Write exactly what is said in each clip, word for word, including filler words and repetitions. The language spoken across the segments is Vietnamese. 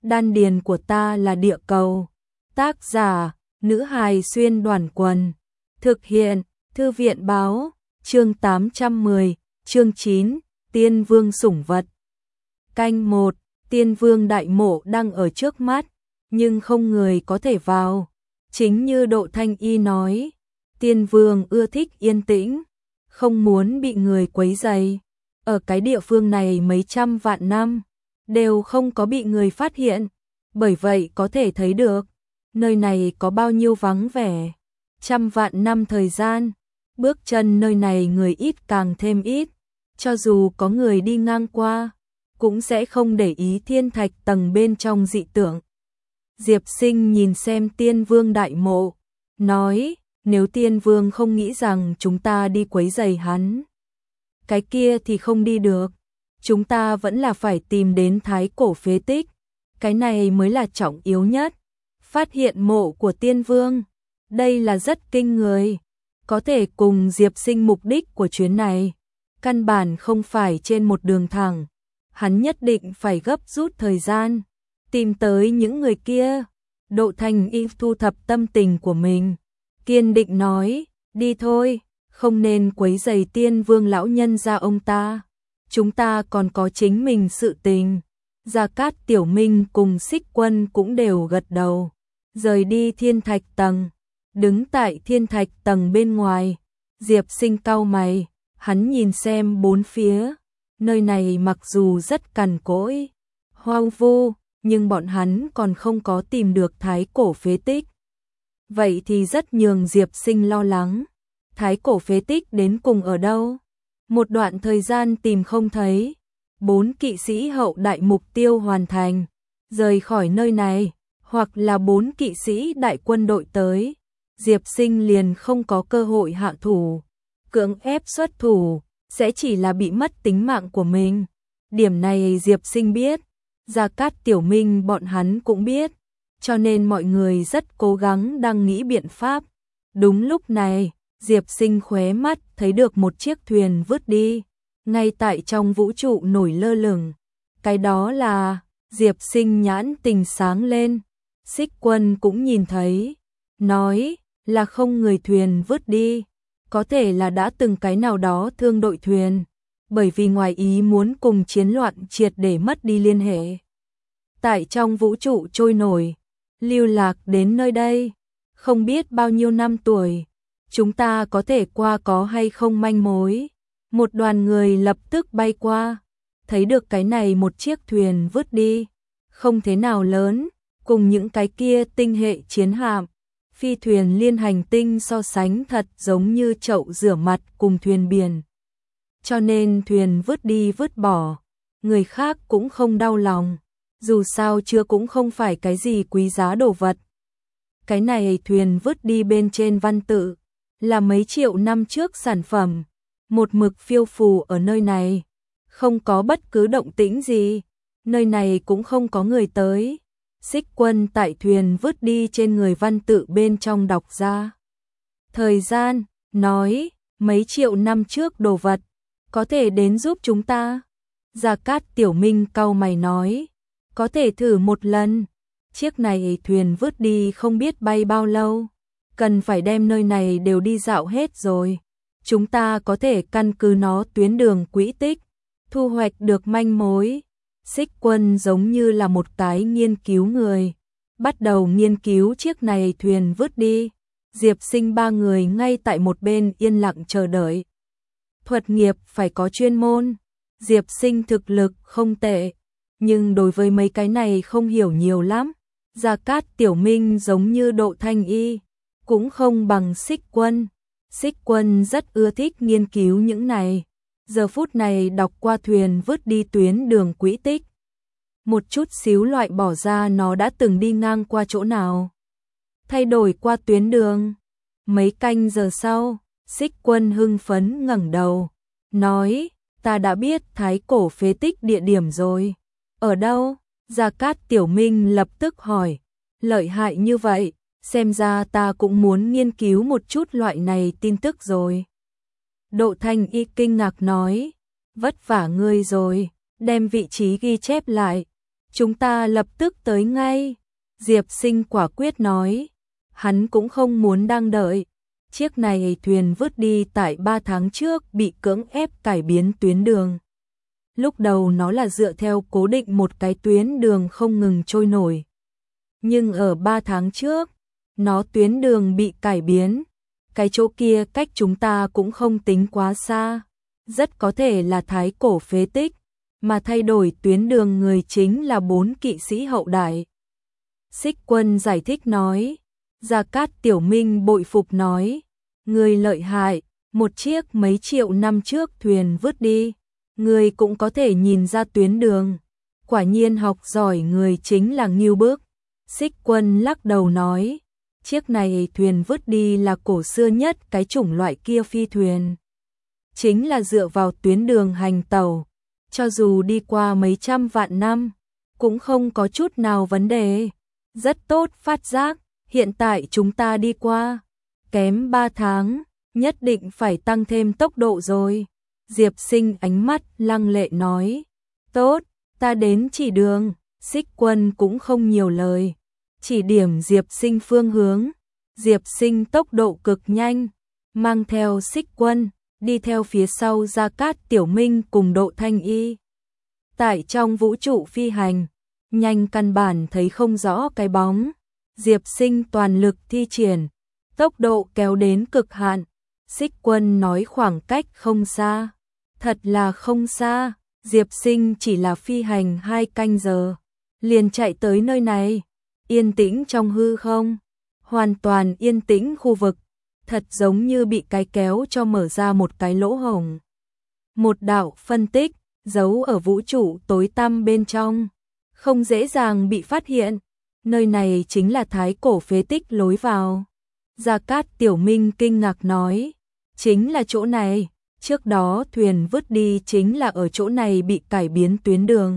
Đan điền của ta là địa cầu. Tác giả, nữ hài xuyên đoàn quần. Thực hiện, thư viện báo, chương tám trăm mười, chương chín, Tiên Vương sủng vật. Canh một, Tiên Vương đại mộ đang ở trước mắt, nhưng không người có thể vào. Chính như Độ Thanh Y nói, Tiên Vương ưa thích yên tĩnh, không muốn bị người quấy rầy. Ở cái địa phương này mấy trăm vạn năm, đều không có bị người phát hiện, bởi vậy có thể thấy được, nơi này có bao nhiêu vắng vẻ. Trăm vạn năm thời gian, bước chân nơi này người ít càng thêm ít, cho dù có người đi ngang qua, cũng sẽ không để ý thiên thạch tầng bên trong dị tượng. Diệp Sinh nhìn xem Tiên Vương đại mộ, nói, nếu Tiên Vương không nghĩ rằng chúng ta đi quấy rầy hắn, cái kia thì không đi được. Chúng ta vẫn là phải tìm đến thái cổ phế tích, cái này mới là trọng yếu nhất. Phát hiện mộ của Tiên Vương, đây là rất kinh người, có thể cùng Diệp Sinh mục đích của chuyến này. Căn bản không phải trên một đường thẳng, hắn nhất định phải gấp rút thời gian, tìm tới những người kia. Độ Thanh Y thu thập tâm tình của mình, kiên định nói, đi thôi, không nên quấy rầy Tiên Vương lão nhân gia ông ta. Chúng ta còn có chính mình sự tình. Gia Cát Tiểu Minh cùng Xích Quân cũng đều gật đầu, rời đi thiên thạch tầng. Đứng tại thiên thạch tầng bên ngoài, Diệp Sinh cau mày, hắn nhìn xem bốn phía, nơi này mặc dù rất cằn cỗi, hoang vu, nhưng bọn hắn còn không có tìm được thái cổ phế tích. Vậy thì rất nhường Diệp Sinh lo lắng, thái cổ phế tích đến cùng ở đâu? Một đoạn thời gian tìm không thấy, bốn kỵ sĩ hậu đại mục tiêu hoàn thành, rời khỏi nơi này, hoặc là bốn kỵ sĩ đại quân đội tới, Diệp Sinh liền không có cơ hội hạ thủ, cưỡng ép xuất thủ, sẽ chỉ là bị mất tính mạng của mình. Điểm này Diệp Sinh biết, Gia Cát Tiểu Minh bọn hắn cũng biết, cho nên mọi người rất cố gắng đang nghĩ biện pháp. Đúng lúc này, Diệp Sinh khóe mắt thấy được một chiếc thuyền vứt đi, ngay tại trong vũ trụ nổi lơ lửng. Cái đó là, Diệp Sinh nhãn tình sáng lên, Xích Quân cũng nhìn thấy, nói là không người thuyền vứt đi, có thể là đã từng cái nào đó thương đội thuyền, bởi vì ngoài ý muốn cùng chiến loạn triệt để mất đi liên hệ. Tại trong vũ trụ trôi nổi, lưu lạc đến nơi đây, không biết bao nhiêu năm tuổi. Chúng ta có thể qua có hay không manh mối. Một đoàn người lập tức bay qua, thấy được cái này một chiếc thuyền vứt đi, không thế nào lớn, cùng những cái kia tinh hệ chiến hạm, phi thuyền liên hành tinh so sánh thật giống như chậu rửa mặt cùng thuyền biển. Cho nên thuyền vứt đi vứt bỏ, người khác cũng không đau lòng, dù sao chưa cũng không phải cái gì quý giá đồ vật. Cái này thuyền vứt đi bên trên văn tự là mấy triệu năm trước sản phẩm, một mực phiêu phù ở nơi này, không có bất cứ động tĩnh gì, nơi này cũng không có người tới. Xích Quân tại thuyền vứt đi trên người văn tự bên trong đọc ra thời gian, nói mấy triệu năm trước đồ vật, có thể đến giúp chúng ta. Gia Cát Tiểu Minh cau mày nói, có thể thử một lần, chiếc này thuyền vứt đi không biết bay bao lâu, cần phải đem nơi này đều đi dạo hết rồi. Chúng ta có thể căn cứ nó tuyến đường quỹ tích, thu hoạch được manh mối. Xích Quân giống như là một cái nghiên cứu người, bắt đầu nghiên cứu chiếc này thuyền vứt đi. Diệp Sinh ba người ngay tại một bên yên lặng chờ đợi. Thuật nghiệp phải có chuyên môn, Diệp Sinh thực lực không tệ, nhưng đối với mấy cái này không hiểu nhiều lắm. Gia Cát Tiểu Minh giống như Độ Thanh Y, cũng không bằng Xích Quân. Xích Quân rất ưa thích nghiên cứu những này. Giờ phút này đọc qua thuyền vứt đi tuyến đường quỹ tích, một chút xíu loại bỏ ra nó đã từng đi ngang qua chỗ nào, thay đổi qua tuyến đường. Mấy canh giờ sau, Xích Quân hưng phấn ngẩng đầu, nói, ta đã biết thái cổ phế tích địa điểm rồi. Ở đâu? Gia Cát Tiểu Minh lập tức hỏi, lợi hại như vậy, xem ra ta cũng muốn nghiên cứu một chút loại này tin tức rồi. Độ Thanh Y kinh ngạc nói, vất vả ngươi rồi, đem vị trí ghi chép lại. Chúng ta lập tức tới ngay. Diệp Sinh quả quyết nói. Hắn cũng không muốn đang đợi. Chiếc này thuyền vứt đi tại ba tháng trước bị cưỡng ép cải biến tuyến đường. Lúc đầu nó là dựa theo cố định một cái tuyến đường không ngừng trôi nổi. Nhưng ở ba tháng trước, nó tuyến đường bị cải biến. Cái chỗ kia cách chúng ta cũng không tính quá xa. Rất có thể là thái cổ phế tích, mà thay đổi tuyến đường người chính là bốn kỵ sĩ hậu đại. Xích Quân giải thích nói. Gia Cát Tiểu Minh bội phục nói. Người lợi hại, một chiếc mấy triệu năm trước thuyền vứt đi. Người cũng có thể nhìn ra tuyến đường. Quả nhiên học giỏi người chính là Ngưu Bức. Xích Quân lắc đầu nói. Chiếc này thuyền vứt đi là cổ xưa nhất cái chủng loại kia phi thuyền. Chính là dựa vào tuyến đường hành tàu. Cho dù đi qua mấy trăm vạn năm, cũng không có chút nào vấn đề. Rất tốt phát giác, hiện tại chúng ta đi qua. Kém ba tháng, nhất định phải tăng thêm tốc độ rồi. Diệp Sinh ánh mắt lăng lệ nói. Tốt, ta đến chỉ đường. Xích Quân cũng không nhiều lời. Chỉ điểm Diệp Sinh phương hướng. Diệp Sinh tốc độ cực nhanh, mang theo Xích Quân, đi theo phía sau Gia Cát Tiểu Minh cùng Độ Thanh Y. Tại trong vũ trụ phi hành, nhanh căn bản thấy không rõ cái bóng. Diệp Sinh toàn lực thi triển, tốc độ kéo đến cực hạn. Xích Quân nói khoảng cách không xa. Thật là không xa, Diệp Sinh chỉ là phi hành hai canh giờ, liền chạy tới nơi này. Yên tĩnh trong hư không, hoàn toàn yên tĩnh khu vực, thật giống như bị cái kéo cho mở ra một cái lỗ hổng. Một đạo phân tích, giấu ở vũ trụ tối tăm bên trong, không dễ dàng bị phát hiện. Nơi này chính là thái cổ phế tích lối vào. Gia Cát Tiểu Minh kinh ngạc nói. Chính là chỗ này, trước đó thuyền vứt đi chính là ở chỗ này bị cải biến tuyến đường.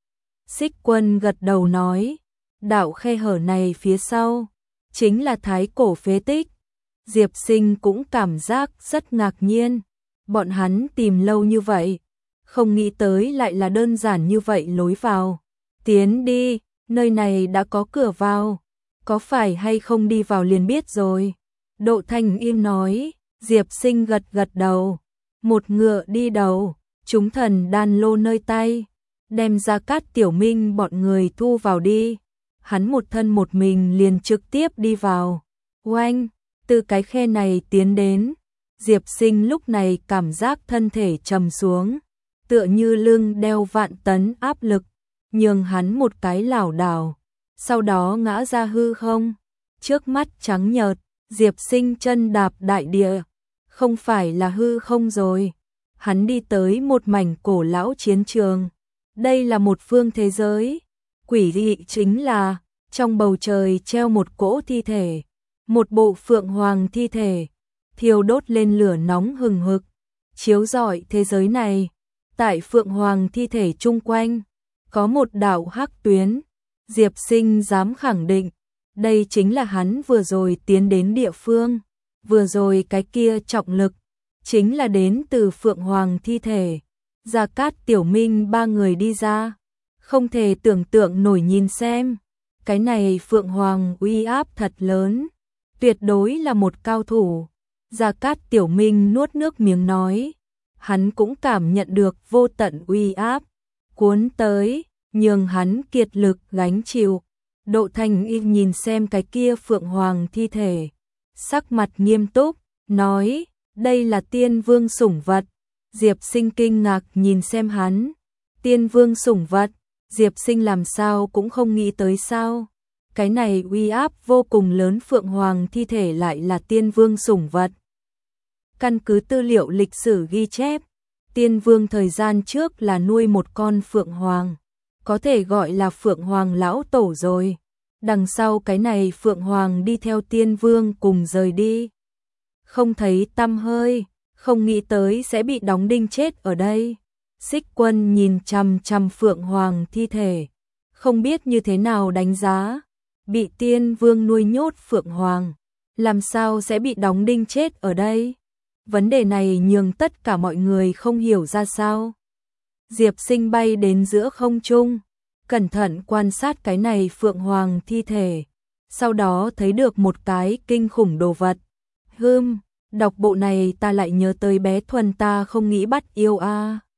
Xích Quân gật đầu nói. Đạo khe hở này phía sau, chính là thái cổ phế tích. Diệp Sinh cũng cảm giác rất ngạc nhiên. Bọn hắn tìm lâu như vậy, không nghĩ tới lại là đơn giản như vậy lối vào. Tiến đi, nơi này đã có cửa vào. Có phải hay không đi vào liền biết rồi. Độ Thanh im nói. Diệp Sinh gật gật đầu. Một ngựa đi đầu, chúng thần đan lô nơi tay, đem Gia Cát Tiểu Minh bọn người thu vào đi. Hắn một thân một mình liền trực tiếp đi vào. Oanh, từ cái khe này tiến đến. Diệp Sinh lúc này cảm giác thân thể trầm xuống, tựa như lưng đeo vạn tấn áp lực, nhường hắn một cái lảo đảo, sau đó ngã ra hư không. Trước mắt trắng nhợt, Diệp Sinh chân đạp đại địa, không phải là hư không rồi. Hắn đi tới một mảnh cổ lão chiến trường. Đây là một phương thế giới. Quỷ dị chính là, trong bầu trời treo một cỗ thi thể, một bộ phượng hoàng thi thể, thiêu đốt lên lửa nóng hừng hực, chiếu rọi thế giới này. Tại phượng hoàng thi thể chung quanh, có một đạo hắc tuyến. Diệp Sinh dám khẳng định, đây chính là hắn vừa rồi tiến đến địa phương. Vừa rồi cái kia trọng lực, chính là đến từ phượng hoàng thi thể. Gia Cát Tiểu Minh ba người đi ra. Không thể tưởng tượng nổi, nhìn xem. Cái này phượng hoàng uy áp thật lớn. Tuyệt đối là một cao thủ. Gia Cát Tiểu Minh nuốt nước miếng nói. Hắn cũng cảm nhận được vô tận uy áp cuốn tới, nhường hắn kiệt lực gánh chịu. Độ Thanh Y nhìn xem cái kia phượng hoàng thi thể, sắc mặt nghiêm túc, nói, đây là tiên vương sủng vật. Diệp Sinh kinh ngạc nhìn xem hắn. Tiên vương sủng vật, Diệp Sinh làm sao cũng không nghĩ tới sao. Cái này uy áp vô cùng lớn phượng hoàng thi thể lại là tiên vương sủng vật. Căn cứ tư liệu lịch sử ghi chép, tiên vương thời gian trước là nuôi một con phượng hoàng, có thể gọi là phượng hoàng lão tổ rồi. Đằng sau cái này phượng hoàng đi theo tiên vương cùng rời đi, không thấy tăm hơi, không nghĩ tới sẽ bị đóng đinh chết ở đây. Xích Quân nhìn chằm chằm phượng hoàng thi thể, không biết như thế nào đánh giá. Bị tiên vương nuôi nhốt phượng hoàng, làm sao sẽ bị đóng đinh chết ở đây? Vấn đề này nhường tất cả mọi người không hiểu ra sao. Diệp Sinh bay đến giữa không trung, cẩn thận quan sát cái này Phượng Hoàng thi thể, sau đó thấy được một cái kinh khủng đồ vật. Hưm, đọc bộ này ta lại nhớ tới bé Thuần ta không nghĩ bắt yêu a.